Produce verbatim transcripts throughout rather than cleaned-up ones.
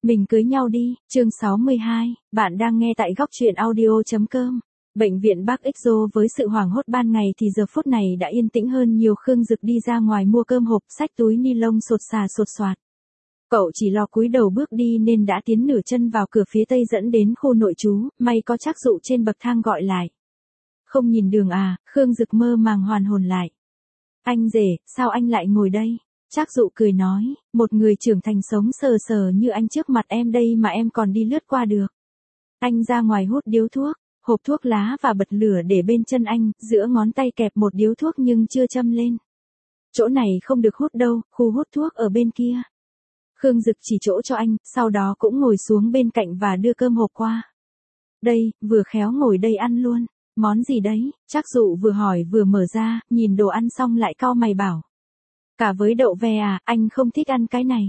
Mình cưới nhau đi, chương sáu mươi hai, bạn đang nghe tại góc truyện audio.com. Bệnh viện Bắc Exo với sự hoảng hốt ban ngày thì giờ phút này đã yên tĩnh hơn nhiều. Khương Dực đi ra ngoài mua cơm hộp, xách túi ni lông sột xà sột soạt. Cậu chỉ lo cúi đầu bước đi nên đã tiến nửa chân vào cửa phía tây dẫn đến khu nội trú, may có Trác Dụ trên bậc thang gọi lại. Không nhìn đường à? Khương Dực mơ màng hoàn hồn lại. Anh rể, sao anh lại ngồi đây? Trác Dụ cười nói, một người trưởng thành sống sờ sờ như anh trước mặt em đây mà em còn đi lướt qua được. Anh ra ngoài hút điếu thuốc, hộp thuốc lá và bật lửa để bên chân anh, giữa ngón tay kẹp một điếu thuốc nhưng chưa châm lên. Chỗ này không được hút đâu, khu hút thuốc ở bên kia. Khương Dực chỉ chỗ cho anh, sau đó cũng ngồi xuống bên cạnh và đưa cơm hộp qua. Đây, vừa khéo ngồi đây ăn luôn. Món gì đấy? Trác Dụ vừa hỏi vừa mở ra, nhìn đồ ăn xong lại cau mày bảo. Cả với đậu ve à, anh không thích ăn cái này.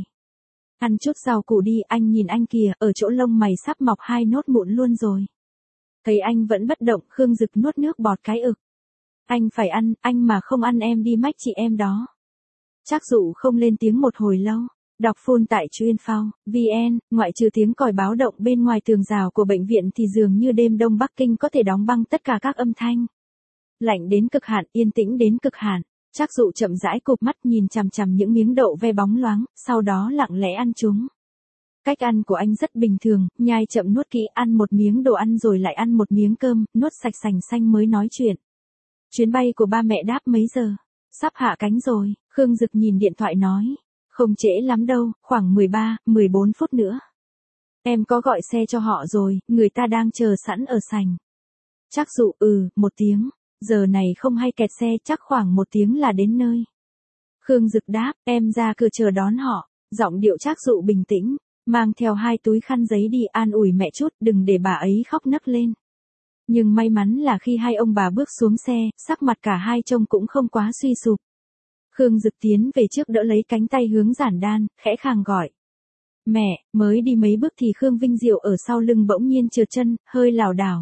Ăn chút rau củ đi, anh nhìn anh kìa, ở chỗ lông mày sắp mọc hai nốt mụn luôn rồi. Thấy anh vẫn bất động, Khương Dực nuốt nước bọt cái ực. Anh phải ăn, anh mà không ăn em đi mách chị em đó. Trác Dụ không lên tiếng một hồi lâu. Đọc full tại chuyên.phao, vn, ngoại trừ tiếng còi báo động bên ngoài tường rào của bệnh viện thì dường như đêm đông Bắc Kinh có thể đóng băng tất cả các âm thanh. Lạnh đến cực hạn, yên tĩnh đến cực hạn. Trác Dụ chậm rãi cụp mắt nhìn chằm chằm những miếng đậu ve bóng loáng, sau đó lặng lẽ ăn chúng. Cách ăn của anh rất bình thường, nhai chậm nuốt kỹ, ăn một miếng đồ ăn rồi lại ăn một miếng cơm, nuốt sạch sành xanh mới nói chuyện. Chuyến bay của ba mẹ đáp mấy giờ? Sắp hạ cánh rồi, Khương Dực nhìn điện thoại nói. Không trễ lắm đâu, khoảng mười ba, mười bốn phút nữa. Em có gọi xe cho họ rồi, người ta đang chờ sẵn ở sảnh. Trác Dụ ừ, một tiếng. Giờ này không hay kẹt xe, chắc khoảng một tiếng là đến nơi. Khương Dực đáp, em ra cửa chờ đón họ. Giọng điệu Trác Dụ bình tĩnh, mang theo hai túi khăn giấy đi, an ủi mẹ chút, đừng để bà ấy khóc nấc lên. Nhưng may mắn là khi hai ông bà bước xuống xe, sắc mặt cả hai trông cũng không quá suy sụp. Khương Dực tiến về trước đỡ lấy cánh tay Hướng Giản Đan, khẽ khàng gọi. Mẹ, mới đi mấy bước thì Khương Vinh Diệu ở sau lưng bỗng nhiên trượt chân, hơi lảo đảo.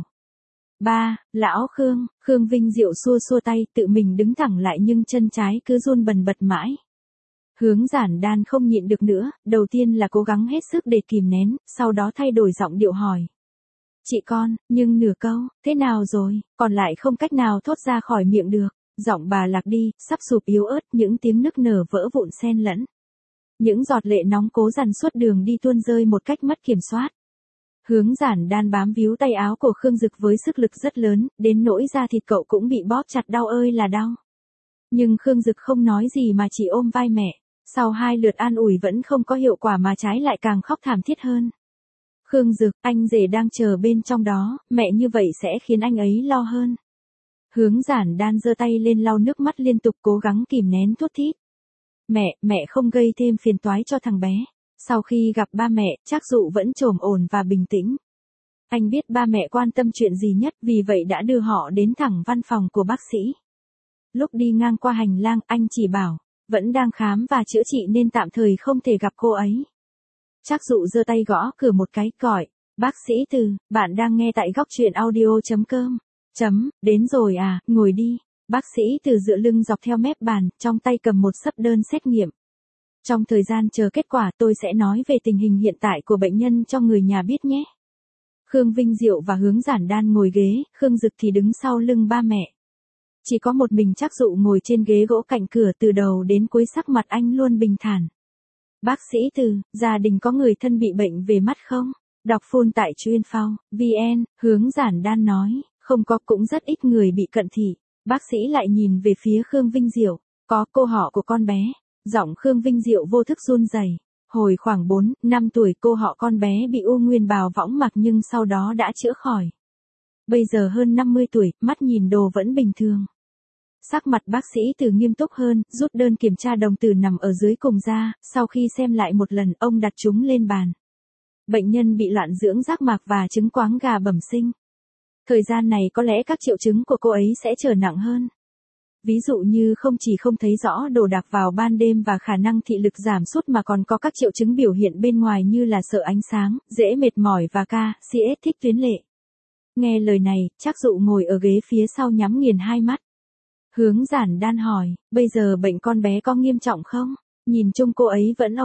Ba, lão Khương, Khương Vinh Diệu xua xua tay, tự mình đứng thẳng lại nhưng chân trái cứ run bần bật mãi. Hướng Giản Đan không nhịn được nữa, đầu tiên là cố gắng hết sức để kìm nén, sau đó thay đổi giọng điệu hỏi. Chị con, nhưng nửa câu, thế nào rồi, còn lại không cách nào thốt ra khỏi miệng được. Giọng bà lạc đi, sắp sụp yếu ớt, những tiếng nức nở vỡ vụn xen lẫn. Những giọt lệ nóng cố dằn suốt đường đi tuôn rơi một cách mất kiểm soát. Hướng Giản Đan bám víu tay áo của Khương Dực với sức lực rất lớn, đến nỗi da thịt cậu cũng bị bóp chặt, đau ơi là đau. Nhưng Khương Dực không nói gì mà chỉ ôm vai mẹ. Sau hai lượt an ủi vẫn không có hiệu quả mà trái lại càng khóc thảm thiết hơn. Khương Dực, anh rể đang chờ bên trong đó, mẹ như vậy sẽ khiến anh ấy lo hơn. Hướng Giản Đan giơ tay lên lau nước mắt liên tục, cố gắng kìm nén thút thít. Mẹ, mẹ không gây thêm phiền toái cho thằng bé. Sau khi gặp ba mẹ, Trác Dụ vẫn trồm ổn và bình tĩnh. Anh biết ba mẹ quan tâm chuyện gì nhất, vì vậy đã đưa họ đến thẳng văn phòng của bác sĩ. Lúc đi ngang qua hành lang, anh chỉ bảo, vẫn đang khám và chữa trị nên tạm thời không thể gặp cô ấy. Trác Dụ giơ tay gõ cửa một cái, gọi, bác sĩ Từ, bạn đang nghe tại góc truyện audio.com. Chấm, đến rồi à, ngồi đi. Bác sĩ Từ dựa lưng dọc theo mép bàn, trong tay cầm một xấp đơn xét nghiệm. Trong thời gian chờ kết quả tôi sẽ nói về tình hình hiện tại của bệnh nhân cho người nhà biết nhé. Khương Vinh Diệu và Hướng Giản Đan ngồi ghế, Khương Dực thì đứng sau lưng ba mẹ. Chỉ có một mình Trác Dụ ngồi trên ghế gỗ cạnh cửa, từ đầu đến cuối sắc mặt anh luôn bình thản. Bác sĩ Từ, gia đình có người thân bị bệnh về mắt không? Đọc full tại chuyên.phao, vn, Hướng Giản Đan nói. Không có, cũng rất ít người bị cận thị. Bác sĩ lại nhìn về phía Khương Vinh Diệu. Có, cô họ của con bé. Giọng Khương Vinh Diệu vô thức run rẩy. Hồi khoảng bốn, năm tuổi cô họ con bé bị u nguyên bào võng mạc nhưng sau đó đã chữa khỏi. Bây giờ hơn năm mươi tuổi, mắt nhìn đồ vẫn bình thường. Sắc mặt bác sĩ Từ nghiêm túc hơn, rút đơn kiểm tra đồng tử nằm ở dưới cùng ra, sau khi xem lại một lần, ông đặt chúng lên bàn. Bệnh nhân bị loạn dưỡng giác mạc và chứng quáng gà bẩm sinh. Thời gian này có lẽ các triệu chứng của cô ấy sẽ trở nặng hơn. Ví dụ như không chỉ không thấy rõ đồ đạc vào ban đêm và khả năng thị lực giảm sút mà còn có các triệu chứng biểu hiện bên ngoài như là sợ ánh sáng, dễ mệt mỏi và ca, xê ét thích tuyến lệ. Nghe lời này, Trác Dụ ngồi ở ghế phía sau nhắm nghiền hai mắt. Hướng Giản Đan hỏi, bây giờ bệnh con bé có nghiêm trọng không? Nhìn chung cô ấy vẫn ổn.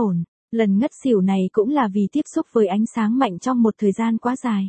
Lần ngất xỉu này cũng là vì tiếp xúc với ánh sáng mạnh trong một thời gian quá dài.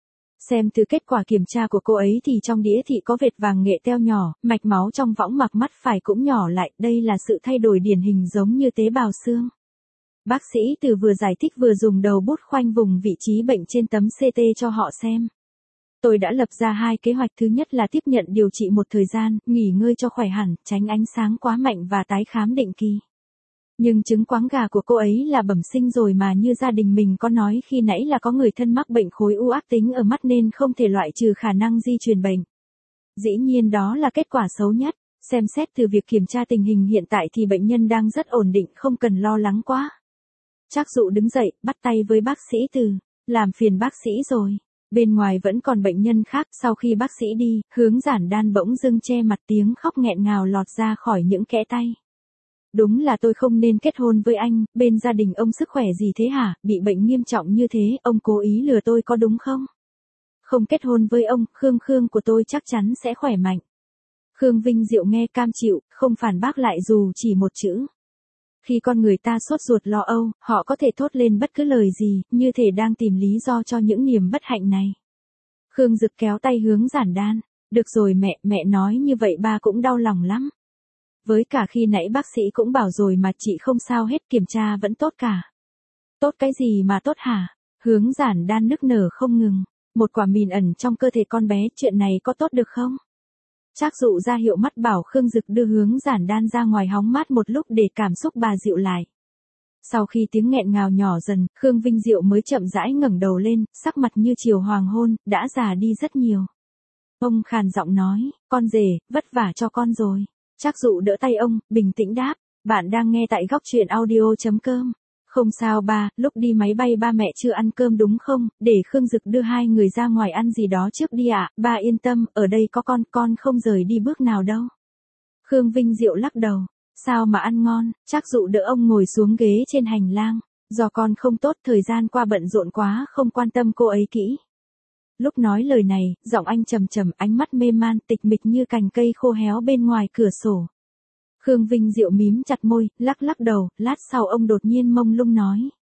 Xem từ kết quả kiểm tra của cô ấy thì trong đĩa thị có vệt vàng nghệ teo nhỏ, mạch máu trong võng mạc mắt phải cũng nhỏ lại, đây là sự thay đổi điển hình giống như tế bào xương. Bác sĩ Từ vừa giải thích vừa dùng đầu bút khoanh vùng vị trí bệnh trên tấm xê tê cho họ xem. Tôi đã lập ra hai kế hoạch, thứ nhất là tiếp nhận điều trị một thời gian, nghỉ ngơi cho khỏe hẳn, tránh ánh sáng quá mạnh và tái khám định kỳ. Nhưng trứng quáng gà của cô ấy là bẩm sinh rồi mà, như gia đình mình có nói khi nãy là có người thân mắc bệnh khối u ác tính ở mắt nên không thể loại trừ khả năng di truyền bệnh. Dĩ nhiên đó là kết quả xấu nhất, xem xét từ việc kiểm tra tình hình hiện tại thì bệnh nhân đang rất ổn định, không cần lo lắng quá. Trác Dụ đứng dậy, bắt tay với bác sĩ Từ, làm phiền bác sĩ rồi. Bên ngoài vẫn còn bệnh nhân khác, sau khi bác sĩ đi, Hướng Giản Đan bỗng dưng che mặt, tiếng khóc nghẹn ngào lọt ra khỏi những kẽ tay. Đúng là tôi không nên kết hôn với anh, bên gia đình ông sức khỏe gì thế hả, bị bệnh nghiêm trọng như thế, ông cố ý lừa tôi có đúng không? Không kết hôn với ông, Khương Khương của tôi chắc chắn sẽ khỏe mạnh. Khương Vinh Diệu nghe cam chịu, không phản bác lại dù chỉ một chữ. Khi con người ta sốt ruột lo âu, họ có thể thốt lên bất cứ lời gì, như thể đang tìm lý do cho những niềm bất hạnh này. Khương Dực kéo tay Hướng Giản Đan. Được rồi mẹ, mẹ nói như vậy ba cũng đau lòng lắm. Với cả khi nãy bác sĩ cũng bảo rồi mà chị không sao hết, kiểm tra vẫn tốt cả. Tốt cái gì mà tốt hả? Hướng Giản Đan nức nở không ngừng. Một quả mìn ẩn trong cơ thể con bé, chuyện này có tốt được không? Trác Dụ ra hiệu mắt bảo Khương Dực đưa Hướng Giản Đan ra ngoài hóng mát một lúc để cảm xúc bà dịu lại. Sau khi tiếng nghẹn ngào nhỏ dần, Khương Vinh Diệu mới chậm rãi ngẩng đầu lên, sắc mặt như chiều hoàng hôn, đã già đi rất nhiều. Ông khàn giọng nói, con rể, vất vả cho con rồi. Trác Dụ đỡ tay ông, bình tĩnh đáp, bạn đang nghe tại góc truyện audio chấm com. Không sao ba, lúc đi máy bay ba mẹ chưa ăn cơm đúng không, để Khương Dực đưa hai người ra ngoài ăn gì đó trước đi ạ, ba yên tâm, ở đây có con, con không rời đi bước nào đâu. Khương Vinh Diệu lắc đầu, sao mà ăn ngon, Trác Dụ đỡ ông ngồi xuống ghế trên hành lang, do con không tốt, thời gian qua bận rộn quá, không quan tâm cô ấy kỹ. Lúc nói lời này, giọng anh trầm trầm, ánh mắt mê man, tịch mịch như cành cây khô héo bên ngoài cửa sổ. Khương Vinh Diệu mím chặt môi, lắc lắc đầu, lát sau ông đột nhiên mông lung nói.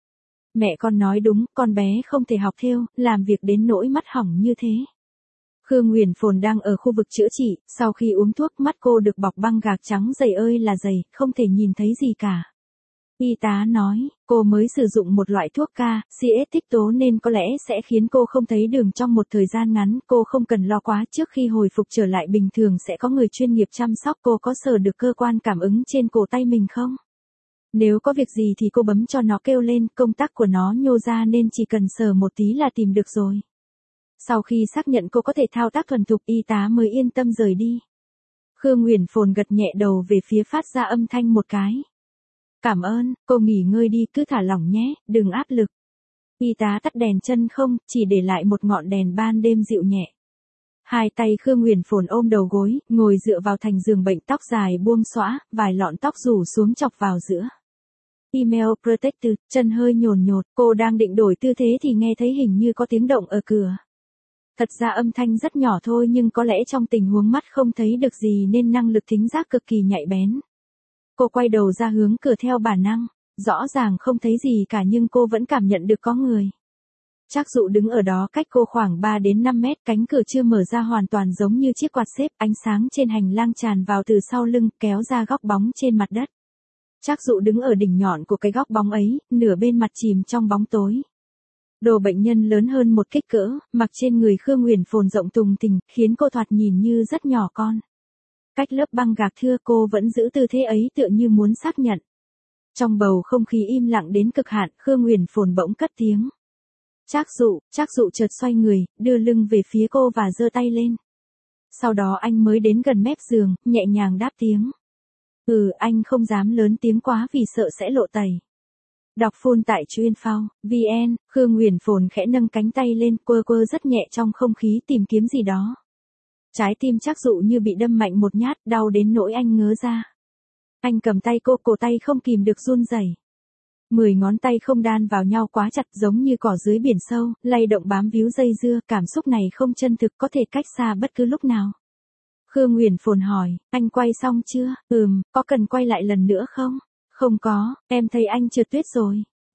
Mẹ con nói đúng, con bé không thể học thêu, làm việc đến nỗi mắt hỏng như thế. Khương Huyền Phồn đang ở khu vực chữa trị, sau khi uống thuốc mắt cô được bọc băng gạc trắng dày ơi là dày, không thể nhìn thấy gì cả. Y tá nói, cô mới sử dụng một loại thuốc ca, xê ét tích tố nên có lẽ sẽ khiến cô không thấy đường trong một thời gian ngắn, cô không cần lo quá, trước khi hồi phục trở lại bình thường sẽ có người chuyên nghiệp chăm sóc. Cô có sờ được cơ quan cảm ứng trên cổ tay mình không? Nếu có việc gì thì cô bấm cho nó kêu lên, công tắc của nó nhô ra nên chỉ cần sờ một tí là tìm được rồi. Sau khi xác nhận cô có thể thao tác thuần thục, y tá mới yên tâm rời đi. Khương Huyền Phồn gật nhẹ đầu về phía phát ra âm thanh một cái. Cảm ơn, cô nghỉ ngơi đi, cứ thả lỏng nhé, đừng áp lực. Y tá tắt đèn chân không, chỉ để lại một ngọn đèn ban đêm dịu nhẹ. Hai tay Khương Huyền Phồn ôm đầu gối, ngồi dựa vào thành giường bệnh, tóc dài buông xõa, vài lọn tóc rủ xuống chọc vào giữa. Email protected, chân hơi nhồn nhột, cô đang định đổi tư thế thì nghe thấy hình như có tiếng động ở cửa. Thật ra âm thanh rất nhỏ thôi nhưng có lẽ trong tình huống mắt không thấy được gì nên năng lực thính giác cực kỳ nhạy bén. Cô quay đầu ra hướng cửa theo bản năng, rõ ràng không thấy gì cả nhưng cô vẫn cảm nhận được có người. Trác Dụ đứng ở đó cách cô khoảng ba đến năm mét, cánh cửa chưa mở ra hoàn toàn giống như chiếc quạt xếp, ánh sáng trên hành lang tràn vào từ sau lưng, kéo ra góc bóng trên mặt đất. Trác Dụ đứng ở đỉnh nhọn của cái góc bóng ấy, nửa bên mặt chìm trong bóng tối. Đồ bệnh nhân lớn hơn một kích cỡ, mặc trên người Khương Huyền Phồn rộng tùng tình, khiến cô thoạt nhìn như rất nhỏ con. Cách lớp băng gạc thưa, cô vẫn giữ tư thế ấy tựa như muốn xác nhận. Trong bầu không khí im lặng đến cực hạn, Khương Huyền Phồn bỗng cất tiếng. Trác Dụ, Trác Dụ chợt xoay người, đưa lưng về phía cô và giơ tay lên. Sau đó anh mới đến gần mép giường, nhẹ nhàng đáp tiếng. Ừ, anh không dám lớn tiếng quá vì sợ sẽ lộ tẩy. Đọc phun tại chuyên phao, vn, Khương Huyền Phồn khẽ nâng cánh tay lên, quơ quơ rất nhẹ trong không khí tìm kiếm gì đó. Trái tim Trác Dụ như bị đâm mạnh một nhát, đau đến nỗi anh ngớ ra. Anh cầm tay cô, cổ tay không kìm được run rẩy. Mười ngón tay không đan vào nhau quá chặt, giống như cỏ dưới biển sâu, lay động bám víu dây dưa, cảm xúc này không chân thực, có thể cách xa bất cứ lúc nào. Khương Huyền Phồn hỏi, anh quay xong chưa? Ừm, có cần quay lại lần nữa không? Không có, em thấy anh trượt tuyết rồi.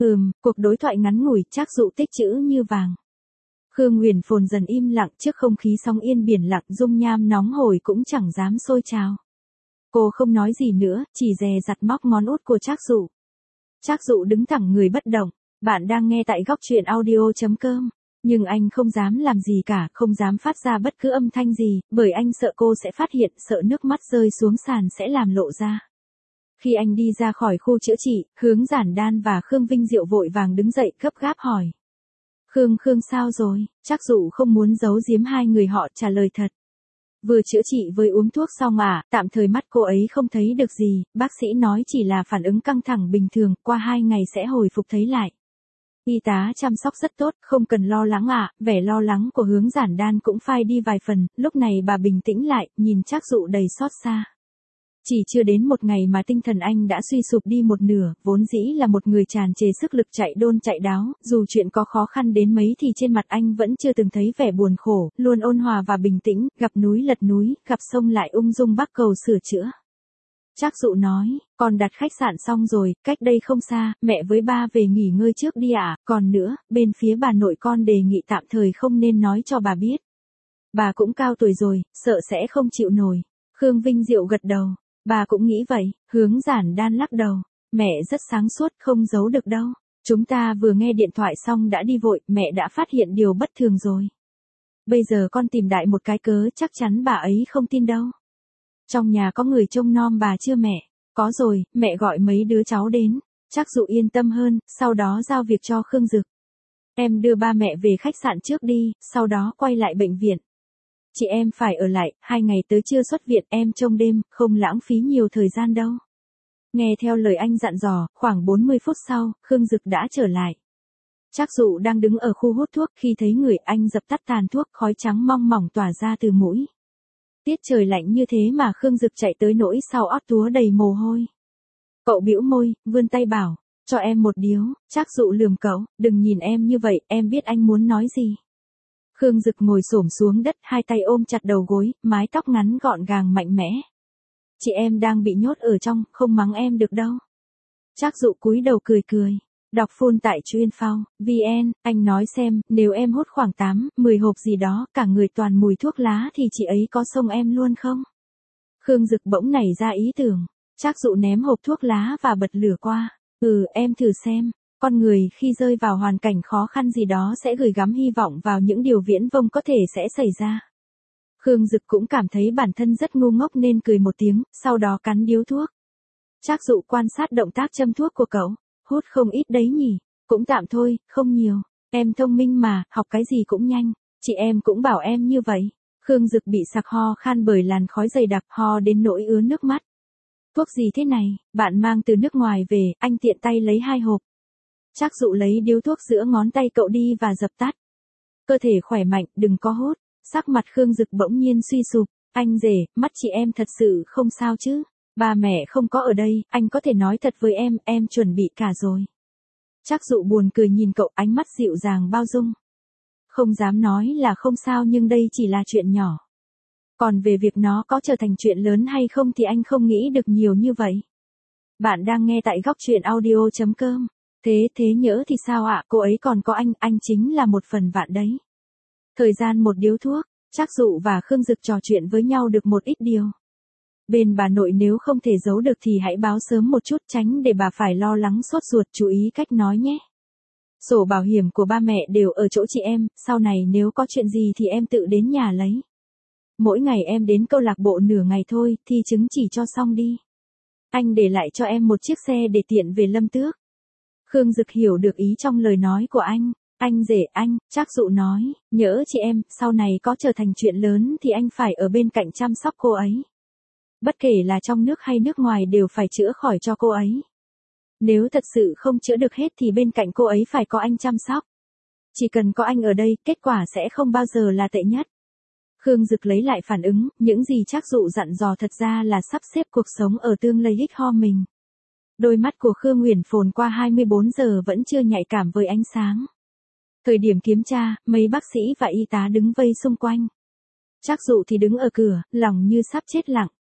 Ừm, cuộc đối thoại ngắn ngủi, Trác Dụ tích chữ như vàng. Khương Huyền Phồn dần im lặng trước không khí sóng yên biển lặng, dung nham nóng hổi cũng chẳng dám sôi trào. Cô không nói gì nữa, chỉ dè dặt móc ngón út của Trác Dụ. Trác Dụ đứng thẳng người bất động. Bạn đang nghe tại góc truyện audio.com. Nhưng anh không dám làm gì cả, không dám phát ra bất cứ âm thanh gì, bởi anh sợ cô sẽ phát hiện, sợ nước mắt rơi xuống sàn sẽ làm lộ ra. Khi anh đi ra khỏi khu chữa trị, Hướng Giản Đan và Khương Vinh Diệu vội vàng đứng dậy gấp gáp hỏi. Khương Khương sao rồi? Trác Dụ không muốn giấu giếm hai người họ, trả lời thật. Vừa chữa trị với uống thuốc xong à, tạm thời mắt cô ấy không thấy được gì, bác sĩ nói chỉ là phản ứng căng thẳng bình thường, qua hai ngày sẽ hồi phục thấy lại. Y tá chăm sóc rất tốt, không cần lo lắng ạ, à. Vẻ lo lắng của Hướng Giản Đan cũng phai đi vài phần, lúc này bà bình tĩnh lại, nhìn Trác Dụ đầy xót xa. Chỉ chưa đến một ngày mà tinh thần anh đã suy sụp đi một nửa, vốn dĩ là một người tràn trề sức lực chạy đôn chạy đáo, dù chuyện có khó khăn đến mấy thì trên mặt anh vẫn chưa từng thấy vẻ buồn khổ, luôn ôn hòa và bình tĩnh, gặp núi lật núi, gặp sông lại ung dung bắc cầu sửa chữa. Trác Dụ nói, con đặt khách sạn xong rồi, cách đây không xa, mẹ với ba về nghỉ ngơi trước đi ạ, à? Còn nữa, bên phía bà nội con đề nghị tạm thời không nên nói cho bà biết. Bà cũng cao tuổi rồi, sợ sẽ không chịu nổi. Khương Vinh Diệu gật đầu, bà cũng nghĩ vậy. Hướng Giản Đan lắc đầu, mẹ rất sáng suốt, không giấu được đâu. Chúng ta vừa nghe điện thoại xong đã đi vội, mẹ đã phát hiện điều bất thường rồi. Bây giờ con tìm đại một cái cớ, chắc chắn bà ấy không tin đâu. Trong nhà có người trông nom bà chưa mẹ? Có rồi, mẹ gọi mấy đứa cháu đến. Trác Dụ yên tâm hơn, sau đó giao việc cho Khương Dực. Em đưa ba mẹ về khách sạn trước đi, sau đó quay lại bệnh viện. Chị em phải ở lại, hai ngày tới chưa xuất viện, em trông đêm, không lãng phí nhiều thời gian đâu. Nghe theo lời anh dặn dò, khoảng bốn mươi phút sau, Khương Dực đã trở lại. Trác Dụ đang đứng ở khu hút thuốc, khi thấy người anh dập tắt tàn thuốc, khói trắng mong mỏng tỏa ra từ mũi. Tiết trời lạnh như thế mà Khương Dực chạy tới nỗi sau ót túa đầy mồ hôi. Cậu bĩu môi, vươn tay bảo, cho em một điếu. Trác Dụ lườm cậu, đừng nhìn em như vậy, em biết anh muốn nói gì. Khương Dực ngồi xổm xuống đất, hai tay ôm chặt đầu gối, mái tóc ngắn gọn gàng mạnh mẽ. Chị em đang bị nhốt ở trong, không mắng em được đâu. Trác Dụ cúi đầu cười cười. Đọc full tại chuyên phao, vn, anh nói xem, nếu em hút khoảng tám, mười hộp gì đó, cả người toàn mùi thuốc lá thì chị ấy có xông em luôn không? Khương Dực bỗng nảy ra ý tưởng. Trác Dụ ném hộp thuốc lá và bật lửa qua. Ừ, em thử xem. Con người khi rơi vào hoàn cảnh khó khăn gì đó sẽ gửi gắm hy vọng vào những điều viễn vông có thể sẽ xảy ra. Khương Dực cũng cảm thấy bản thân rất ngu ngốc nên cười một tiếng, sau đó cắn điếu thuốc. Trác Dụ quan sát động tác châm thuốc của cậu. Hút không ít đấy nhỉ, cũng tạm thôi, không nhiều. Em thông minh mà, học cái gì cũng nhanh. Chị em cũng bảo em như vậy. Khương Dực bị sặc ho khan bởi làn khói dày đặc, ho đến nỗi ứa nước mắt. Thuốc gì thế này, bạn mang từ nước ngoài về, anh tiện tay lấy hai hộp. Trác Dụ lấy điếu thuốc giữa ngón tay cậu đi và dập tắt. Cơ thể khỏe mạnh, đừng có hút. Sắc mặt Khương Dực bỗng nhiên suy sụp. Anh rể, mắt chị em thật sự không sao chứ? Ba mẹ không có ở đây, anh có thể nói thật với em, em chuẩn bị cả rồi. Trác Dụ buồn cười nhìn cậu, ánh mắt dịu dàng bao dung. Không dám nói là không sao nhưng đây chỉ là chuyện nhỏ. Còn về việc nó có trở thành chuyện lớn hay không thì anh không nghĩ được nhiều như vậy. Bạn đang nghe tại góc truyện audio.com. Thế thế nhỡ thì sao ạ, cô ấy còn có anh, anh chính là một phần vạn đấy. Thời gian một điếu thuốc, Trác Dụ và Khương Dực trò chuyện với nhau được một ít điều. Bên bà nội nếu không thể giấu được thì hãy báo sớm một chút, tránh để bà phải lo lắng sốt ruột, chú ý cách nói nhé. Sổ bảo hiểm của ba mẹ đều ở chỗ chị em, sau này nếu có chuyện gì thì em tự đến nhà lấy. Mỗi ngày em đến câu lạc bộ nửa ngày thôi, thi chứng chỉ cho xong đi. Anh để lại cho em một chiếc xe để tiện về Lâm Tước. Khương Dực hiểu được ý trong lời nói của anh. Anh rể anh, Trác Dụ nói, nhỡ chị em, sau này có trở thành chuyện lớn thì anh phải ở bên cạnh chăm sóc cô ấy. Bất kể là trong nước hay nước ngoài đều phải chữa khỏi cho cô ấy. Nếu thật sự không chữa được hết thì bên cạnh cô ấy phải có anh chăm sóc. Chỉ cần có anh ở đây, kết quả sẽ không bao giờ là tệ nhất. Khương Dực lấy lại phản ứng, những gì Trác Dụ dặn dò thật ra là sắp xếp cuộc sống ở tương lai hích ho mình. Đôi mắt của Khương Huyền Phồn qua hai mươi bốn giờ vẫn chưa nhạy cảm với ánh sáng. Thời điểm kiểm tra, mấy bác sĩ và y tá đứng vây xung quanh. Trác Dụ thì đứng ở cửa, lòng như sắp chết lặng.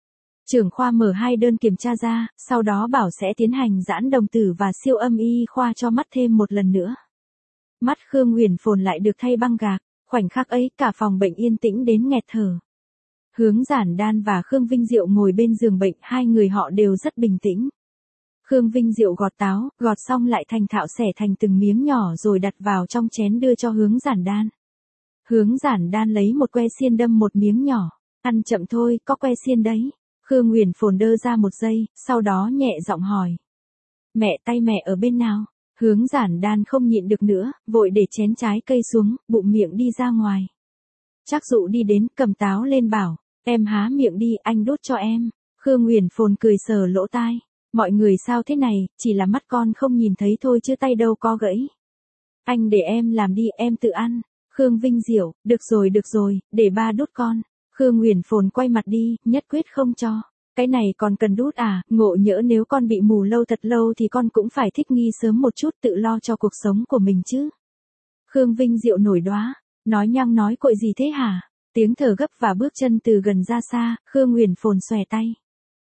Trưởng khoa mở hai đơn kiểm tra ra, sau đó bảo sẽ tiến hành giãn đồng tử và siêu âm y khoa cho mắt thêm một lần nữa. Mắt Khương Huyền Phồn lại được thay băng gạc, khoảnh khắc ấy cả phòng bệnh yên tĩnh đến nghẹt thở. Hướng Giản Đan và Khương Vinh Diệu ngồi bên giường bệnh, hai người họ đều rất bình tĩnh. Khương Vinh Diệu gọt táo, gọt xong lại thành thạo xẻ thành từng miếng nhỏ rồi đặt vào trong chén đưa cho Hướng Giản Đan. Hướng Giản Đan lấy một que xiên đâm một miếng nhỏ, ăn chậm thôi, có que xiên đấy. Khương Huyền Phồn đơ ra một giây, sau đó nhẹ giọng hỏi. Mẹ, tay mẹ ở bên nào? Hướng Giản Đan không nhịn được nữa, vội để chén trái cây xuống, bụng miệng đi ra ngoài. Trác Dụ đi đến, cầm táo lên bảo, em há miệng đi, anh đút cho em. Khương Huyền Phồn cười sờ lỗ tai. Mọi người sao thế này, chỉ là mắt con không nhìn thấy thôi chứ tay đâu có gãy. Anh để em làm đi, em tự ăn. Khương Vinh Diệu, được rồi được rồi, để ba đút con. Khương Huyền Phồn quay mặt đi, nhất quyết không cho. Cái này còn cần đút à, ngộ nhỡ nếu con bị mù lâu thật lâu thì con cũng phải thích nghi sớm một chút tự lo cho cuộc sống của mình chứ. Khương Vinh Diệu nổi đoá, nói nhăng nói cội gì thế hả? Tiếng thở gấp và bước chân từ gần ra xa, Khương Huyền Phồn xòe tay.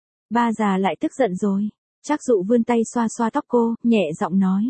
Ba già lại tức giận rồi. Trác Dụ vươn tay xoa xoa tóc cô, nhẹ giọng nói.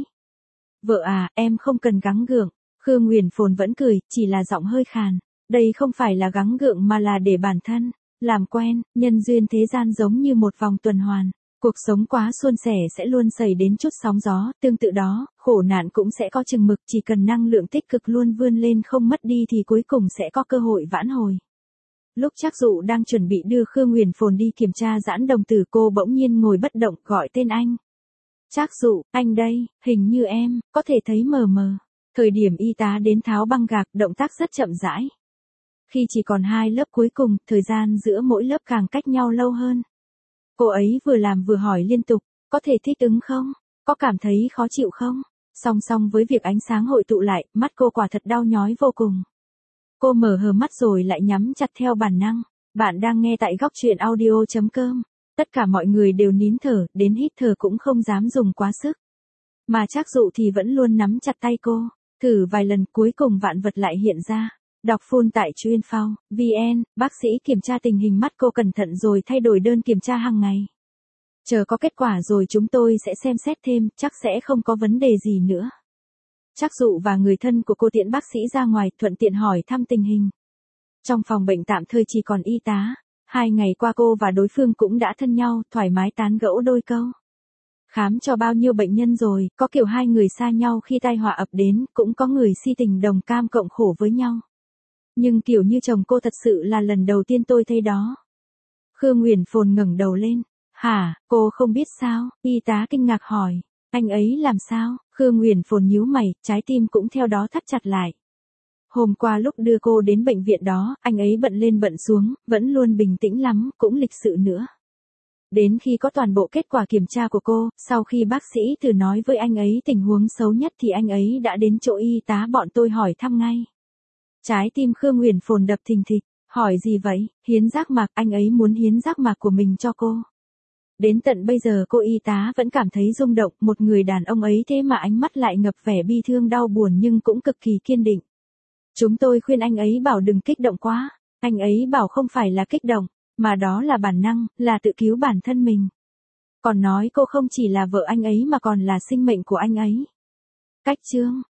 Vợ à, em không cần gắng gượng. Khương Huyền Phồn vẫn cười, chỉ là giọng hơi khàn. Đây không phải là gắng gượng mà là để bản thân làm quen, nhân duyên thế gian giống như một vòng tuần hoàn. Cuộc sống quá suôn sẻ sẽ luôn xảy đến chút sóng gió, tương tự đó, khổ nạn cũng sẽ có chừng mực, chỉ cần năng lượng tích cực luôn vươn lên không mất đi thì cuối cùng sẽ có cơ hội vãn hồi. Lúc Trác Dụ đang chuẩn bị đưa Khương Huyền Phồn đi kiểm tra giãn đồng tử, cô bỗng nhiên ngồi bất động gọi tên anh. Trác Dụ, anh đây, hình như em, có thể thấy mờ mờ. Thời điểm y tá đến tháo băng gạc, động tác rất chậm rãi. Khi chỉ còn hai lớp cuối cùng, thời gian giữa mỗi lớp càng cách nhau lâu hơn. Cô ấy vừa làm vừa hỏi liên tục, có thể thích ứng không? Có cảm thấy khó chịu không? Song song với việc ánh sáng hội tụ lại, mắt cô quả thật đau nhói vô cùng. Cô mở hờ mắt rồi lại nhắm chặt theo bản năng. Bạn đang nghe tại góc truyện audio chấm com. Tất cả mọi người đều nín thở, đến hít thở cũng không dám dùng quá sức. Mà Trác Dụ thì vẫn luôn nắm chặt tay cô. Thử vài lần cuối cùng vạn vật lại hiện ra. Đọc full tại chuyên.phao chấm vn, bác sĩ kiểm tra tình hình mắt cô cẩn thận rồi thay đổi đơn kiểm tra hàng ngày. Chờ có kết quả rồi chúng tôi sẽ xem xét thêm, chắc sẽ không có vấn đề gì nữa. Trác Dụ và người thân của cô tiễn bác sĩ ra ngoài, thuận tiện hỏi thăm tình hình. Trong phòng bệnh tạm thời chỉ còn y tá. Hai ngày qua cô và đối phương cũng đã thân nhau, thoải mái tán gẫu đôi câu. Khám cho bao nhiêu bệnh nhân rồi, có kiểu hai người xa nhau khi tai họa ập đến, cũng có người si tình đồng cam cộng khổ với nhau. Nhưng kiểu như chồng cô thật sự là lần đầu tiên tôi thấy đó. Khương Huyền Phồn ngẩng đầu lên. Hả, cô không biết sao? Y tá kinh ngạc hỏi. Anh ấy làm sao? Khương Huyền Phồn nhíu mày, trái tim cũng theo đó thắt chặt lại. Hôm qua lúc đưa cô đến bệnh viện đó, anh ấy bận lên bận xuống, vẫn luôn bình tĩnh lắm, cũng lịch sự nữa. Đến khi có toàn bộ kết quả kiểm tra của cô, sau khi bác sĩ thử nói với anh ấy tình huống xấu nhất thì anh ấy đã đến chỗ y tá bọn tôi hỏi thăm ngay. Trái tim Khương Huyền Phồn đập thình thịch, hỏi gì vậy? Hiến giác mạc, anh ấy muốn hiến giác mạc của mình cho cô. Đến tận bây giờ cô y tá vẫn cảm thấy rung động, một người đàn ông ấy thế mà ánh mắt lại ngập vẻ bi thương đau buồn nhưng cũng cực kỳ kiên định. Chúng tôi khuyên anh ấy bảo đừng kích động quá, anh ấy bảo không phải là kích động, mà đó là bản năng, là tự cứu bản thân mình. Còn nói cô không chỉ là vợ anh ấy mà còn là sinh mệnh của anh ấy. Cách chương